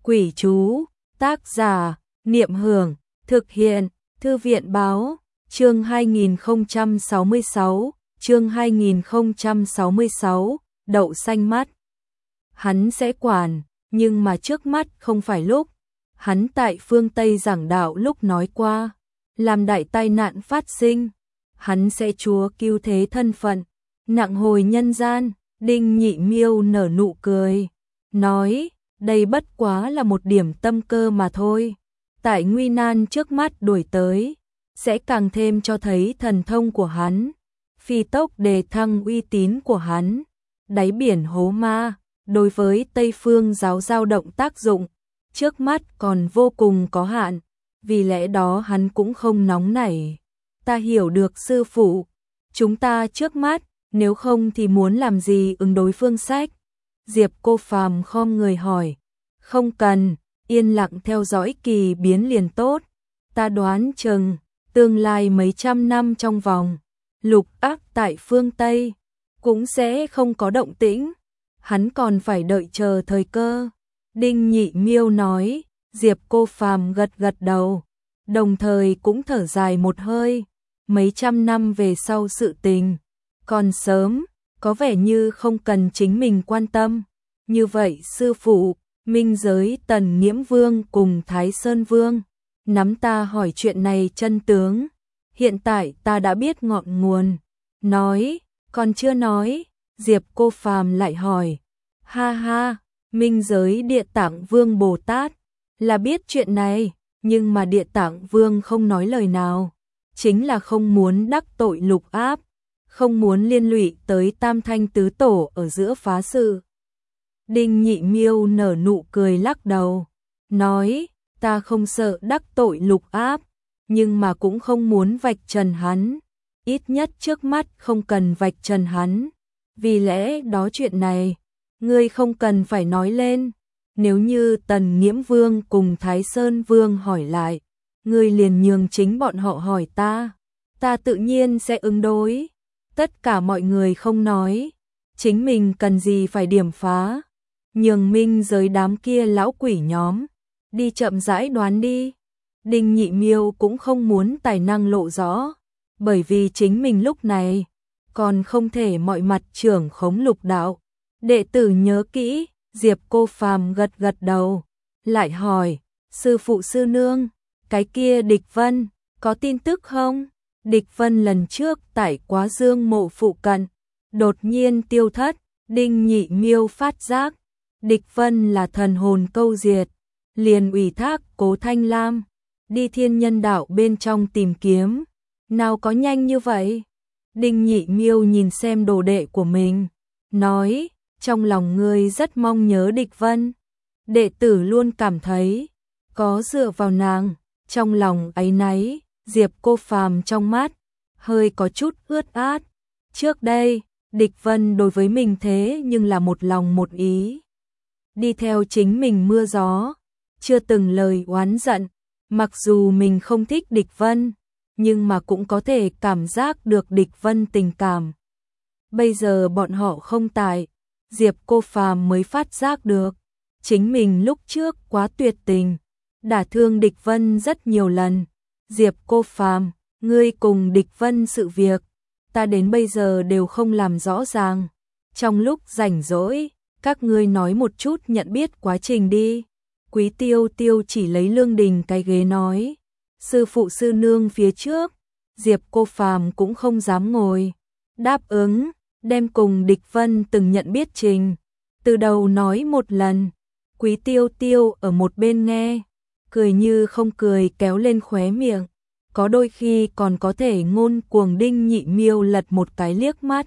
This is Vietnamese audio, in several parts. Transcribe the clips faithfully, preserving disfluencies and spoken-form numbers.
Quỷ chú, tác giả, Niệm Hưởng, thực hiện, Thư viện báo, chương hai nghìn không trăm sáu mươi sáu, chương hai nghìn không trăm sáu mươi sáu, đậu xanh mắt. Hắn sẽ quản, nhưng mà trước mắt không phải lúc. Hắn tại phương Tây giảng đạo lúc nói qua, làm đại tai nạn phát sinh, hắn sẽ chúa cứu thế thân phận, nặng hồi nhân gian. Đinh Nhị Miêu nở nụ cười, nói, đây bất quá là một điểm tâm cơ mà thôi. Tại nguy nan trước mắt đuổi tới, sẽ càng thêm cho thấy thần thông của hắn, phi tốc đề thăng uy tín của hắn. Đáy biển hố ma, đối với Tây Phương giáo dao động tác dụng, trước mắt còn vô cùng có hạn, vì lẽ đó hắn cũng không nóng nảy. Ta hiểu được sư phụ, chúng ta trước mắt, nếu không thì muốn làm gì ứng đối phương sách? Diệp Cô Phàm khom người hỏi. Không cần, yên lặng theo dõi kỳ biến liền tốt. Ta đoán chừng, tương lai mấy trăm năm trong vòng, lục ác tại phương Tây, cũng sẽ không có động tĩnh. Hắn còn phải đợi chờ thời cơ. Đinh Nhị Miêu nói. Diệp Cô Phàm gật gật đầu, đồng thời cũng thở dài một hơi. Mấy trăm năm về sau sự tình còn sớm, có vẻ như không cần chính mình quan tâm. Như vậy sư phụ, Minh Giới Tần Nghiễm Vương cùng Thái Sơn Vương nắm ta hỏi chuyện này chân tướng. Hiện tại ta đã biết ngọn nguồn. Nói, còn chưa nói. Diệp Cô Phàm lại hỏi. Ha ha, Minh Giới Địa Tạng Vương Bồ Tát là biết chuyện này, nhưng mà Địa Tạng Vương không nói lời nào, chính là không muốn đắc tội lục áp, không muốn liên lụy tới Tam Thanh Tứ Tổ ở giữa phá sự. Đinh Nhị Miêu nở nụ cười lắc đầu, nói, ta không sợ đắc tội lục áp, nhưng mà cũng không muốn vạch trần hắn, ít nhất trước mắt không cần vạch trần hắn, vì lẽ đó chuyện này, ngươi không cần phải nói lên. Nếu như Tần Nghiễm Vương cùng Thái Sơn Vương hỏi lại, ngươi liền nhường chính bọn họ hỏi ta, ta tự nhiên sẽ ứng đối. Tất cả mọi người không nói, chính mình cần gì phải điểm phá, nhường Minh Giới đám kia lão quỷ nhóm, đi chậm rãi đoán đi. Đinh Nhị Miêu cũng không muốn tài năng lộ rõ, bởi vì chính mình lúc này, còn không thể mọi mặt trưởng khống lục đạo. Đệ tử nhớ kỹ. Diệp Cô Phàm gật gật đầu, lại hỏi, sư phụ sư nương, cái kia Địch Vân, có tin tức không? Địch Vân lần trước tại Quá Dương mộ phụ cận, đột nhiên tiêu thất. Đinh Nhị Miêu phát giác, Địch Vân là thần hồn câu diệt, liền ủy thác Cố Thanh Lam, đi thiên nhân đạo bên trong tìm kiếm, nào có nhanh như vậy? Đinh Nhị Miêu nhìn xem đồ đệ của mình, nói, trong lòng ngươi rất mong nhớ Địch Vân. Đệ tử luôn cảm thấy, có dựa vào nàng, trong lòng áy náy. Diệp Cô Phàm trong mắt, hơi có chút ướt át. Trước đây, Địch Vân đối với mình thế nhưng là một lòng một ý. Đi theo chính mình mưa gió, chưa từng lời oán giận. Mặc dù mình không thích Địch Vân, nhưng mà cũng có thể cảm giác được Địch Vân tình cảm. Bây giờ bọn họ không tại, Diệp Cô Phàm mới phát giác được, chính mình lúc trước quá tuyệt tình, đả thương Địch Vân rất nhiều lần. Diệp Cô Phàm, ngươi cùng Địch Vân sự việc, ta đến bây giờ đều không làm rõ ràng. Trong lúc rảnh rỗi, các ngươi nói một chút nhận biết quá trình đi. Quý Tiêu Tiêu chỉ lấy lương đình cái ghế nói, sư phụ sư nương phía trước. Diệp Cô Phàm cũng không dám ngồi, đáp ứng, đem cùng Địch Vân từng nhận biết trình, từ đầu nói một lần. Quý Tiêu Tiêu ở một bên nghe, cười như không cười kéo lên khóe miệng, có đôi khi còn có thể ngôn cuồng. Đinh Nhị Miêu lật một cái liếc mắt.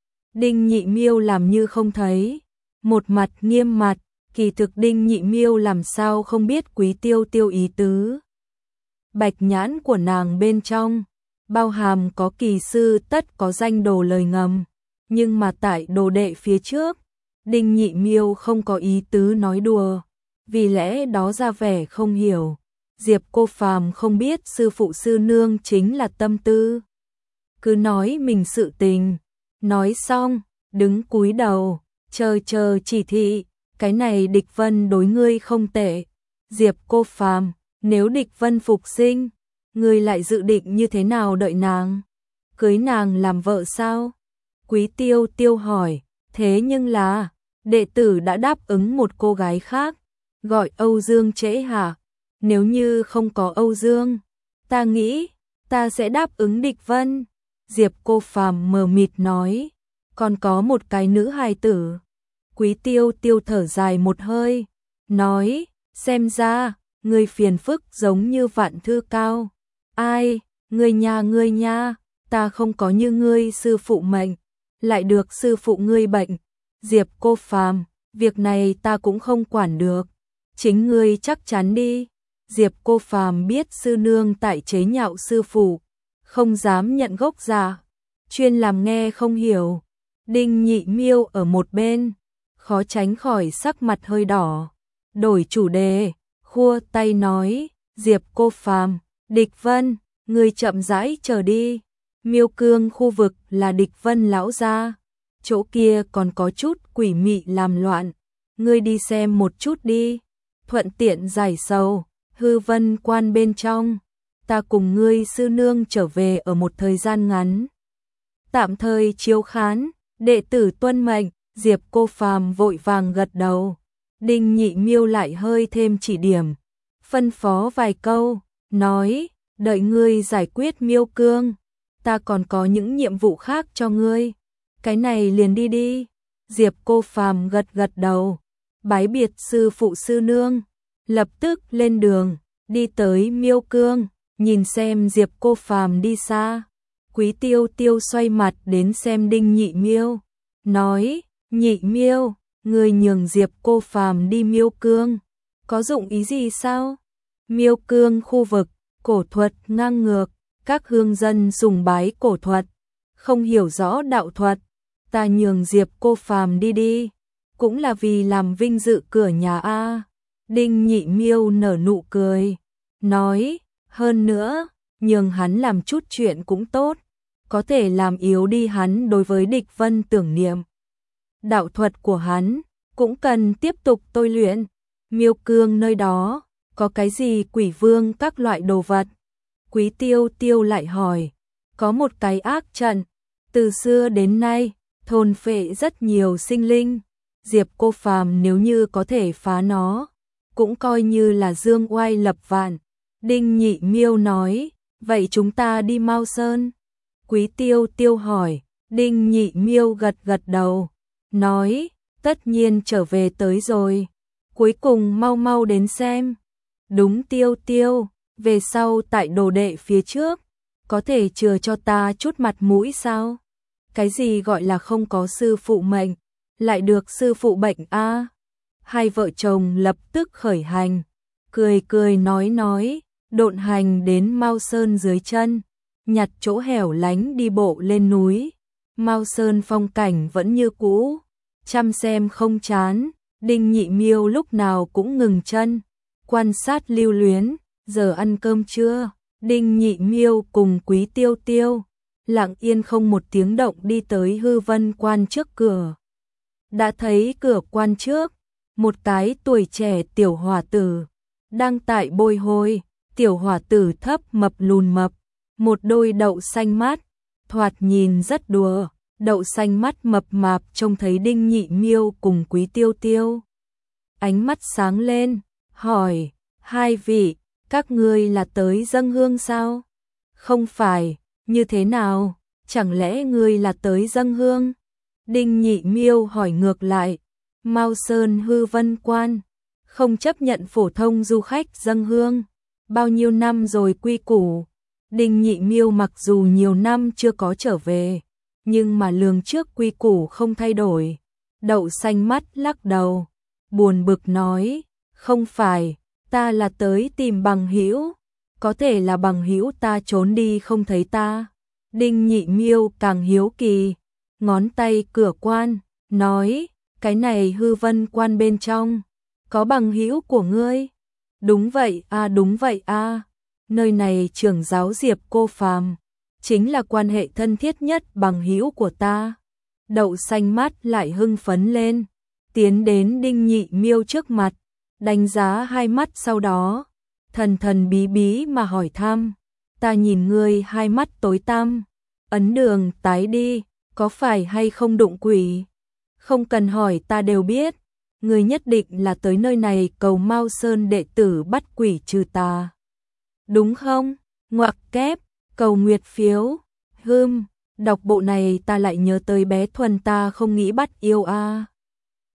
Đinh Nhị Miêu làm như không thấy, một mặt nghiêm mặt, kỳ thực Đinh Nhị Miêu làm sao không biết Quý Tiêu Tiêu ý tứ. Bạch nhãn của nàng bên trong, bao hàm có kỳ sư tất có danh đồ lời ngầm, nhưng mà tại đồ đệ phía trước, Đinh Nhị Miêu không có ý tứ nói đùa, vì lẽ đó ra vẻ không hiểu. Diệp Cô Phàm không biết sư phụ sư nương chính là tâm tư, cứ nói mình sự tình, nói xong, đứng cúi đầu, chờ chờ chỉ thị. cái này Địch Vân đối ngươi không tệ. Diệp Cô Phàm, nếu Địch Vân phục sinh, ngươi lại dự định như thế nào đợi nàng? Cưới nàng làm vợ sao? Quý Tiêu Tiêu hỏi, thế nhưng là, đệ tử đã đáp ứng một cô gái khác, gọi Âu Dương Trễ hả? Nếu như không có Âu Dương, ta nghĩ, ta sẽ đáp ứng Địch Vân. Diệp Cô Phàm mờ mịt nói, còn có một cái nữ hài tử. Quý Tiêu Tiêu thở dài một hơi, nói, xem ra, ngươi phiền phức giống như Vạn Thư Cao. Ai, ngươi nha ngươi nha, ta không có như ngươi sư phụ mệnh, lại được sư phụ ngươi bệnh. Diệp Cô Phàm, việc này ta cũng không quản được, chính ngươi chắc chắn đi. Diệp Cô Phàm biết sư nương tại chế nhạo sư phụ, không dám nhận gốc giả, chuyên làm nghe không hiểu. Đinh Nhị Miêu ở một bên, khó tránh khỏi sắc mặt hơi đỏ, đổi chủ đề, khua tay nói, Diệp Cô Phàm, Địch Vân, ngươi chậm rãi chờ đi. Miêu Cương khu vực là Địch Vân lão gia, chỗ kia còn có chút quỷ mị làm loạn, ngươi đi xem một chút đi, thuận tiện giải sầu. Hư Vân Quan bên trong, ta cùng ngươi sư nương trở về ở một thời gian ngắn, tạm thời chiếu khán, đệ tử tuân mệnh. Diệp Cô Phàm vội vàng gật đầu. Đinh Nhị Miêu lại hơi thêm chỉ điểm, phân phó vài câu, nói, đợi ngươi giải quyết Miêu Cương, ta còn có những nhiệm vụ khác cho ngươi, cái này liền đi đi. Diệp Cô Phàm gật gật đầu, bái biệt sư phụ sư nương, lập tức lên đường, đi tới Miêu Cương, nhìn xem Diệp Cô Phàm đi xa. Quý Tiêu Tiêu xoay mặt đến xem Đinh Nhị Miêu, nói, Nhị Miêu, người nhường Diệp Cô Phàm đi Miêu Cương, có dụng ý gì sao? Miêu Cương khu vực, cổ thuật ngang ngược, các hương dân sùng bái cổ thuật, không hiểu rõ đạo thuật, ta nhường Diệp Cô Phàm đi đi, cũng là vì làm vinh dự cửa nhà a. Đinh Nhị Miêu nở nụ cười, nói, hơn nữa, nhường hắn làm chút chuyện cũng tốt, có thể làm yếu đi hắn đối với Địch Vân tưởng niệm. Đạo thuật của hắn cũng cần tiếp tục tôi luyện. Miêu Cương nơi đó có cái gì quỷ vương các loại đồ vật? Quý Tiêu Tiêu lại hỏi, có một cái ác trận, từ xưa đến nay thôn phệ rất nhiều sinh linh, Diệp Cô Phàm nếu như có thể phá nó, cũng coi như là dương oai lập vạn. Đinh Nhị Miêu nói, vậy chúng ta đi Mao Sơn? Quý Tiêu Tiêu hỏi. Đinh Nhị Miêu gật gật đầu, nói, tất nhiên trở về tới rồi, cuối cùng mau mau đến xem. Đúng Tiêu Tiêu, về sau tại đồ đệ phía trước, có thể chừa cho ta chút mặt mũi sao? Cái gì gọi là không có sư phụ mệnh, lại được sư phụ bệnh a? Hai vợ chồng lập tức khởi hành, cười cười nói nói, độn hành đến Mao Sơn dưới chân, nhặt chỗ hẻo lánh đi bộ lên núi. Mao Sơn phong cảnh vẫn như cũ, chăm xem không chán. Đinh Nhị Miêu lúc nào cũng ngừng chân, quan sát lưu luyến. Giờ ăn cơm trưa, Đinh Nhị Miêu cùng Quý Tiêu Tiêu lặng yên không một tiếng động đi tới Hư Vân Quan trước cửa. Đã thấy cửa quan trước, một cái tuổi trẻ tiểu hỏa tử đang tại bồi hồi. Tiểu hỏa tử thấp mập lùn mập, một đôi đậu xanh mắt, thoạt nhìn rất đùa. Đậu xanh mắt mập mạp trông thấy Đinh Nhị Miêu cùng Quý Tiêu Tiêu, ánh mắt sáng lên, hỏi, hai vị, các ngươi là tới dâng hương sao? Không phải, như thế nào, chẳng lẽ ngươi là tới dâng hương? Đinh Nhị Miêu hỏi ngược lại. Mao Sơn Hư Vân Quan không chấp nhận phổ thông du khách dâng hương, bao nhiêu năm rồi quy củ. Đinh Nhị Miêu mặc dù nhiều năm chưa có trở về, nhưng mà lường trước quy củ không thay đổi. Đậu xanh mắt lắc đầu, buồn bực nói, không phải, ta là tới tìm bằng hữu, có thể là bằng hữu ta trốn đi không thấy ta. Đinh Nhị Miêu càng hiếu kỳ, ngón tay cửa quan, nói, cái này Hư Vân Quan bên trong, có bằng hữu của ngươi? Đúng vậy a, à, đúng vậy a, à. Nơi này trưởng giáo Diệp Cô Phàm chính là quan hệ thân thiết nhất bằng hữu của ta. Đậu xanh mắt lại hưng phấn lên, tiến đến Đinh Nhị Miêu trước mặt, đánh giá hai mắt sau đó, thần thần bí bí mà hỏi thăm, ta nhìn ngươi hai mắt tối tăm, ấn đường tái đi, có phải hay không đụng quỷ? Không cần hỏi ta đều biết, ngươi nhất định là tới nơi này cầu Mao Sơn đệ tử bắt quỷ trừ tà. Đúng không? Ngoặc kép, cầu nguyệt phiếu, hưm, đọc bộ này ta lại nhớ tới bé Thuần ta không nghĩ bắt yêu a. À.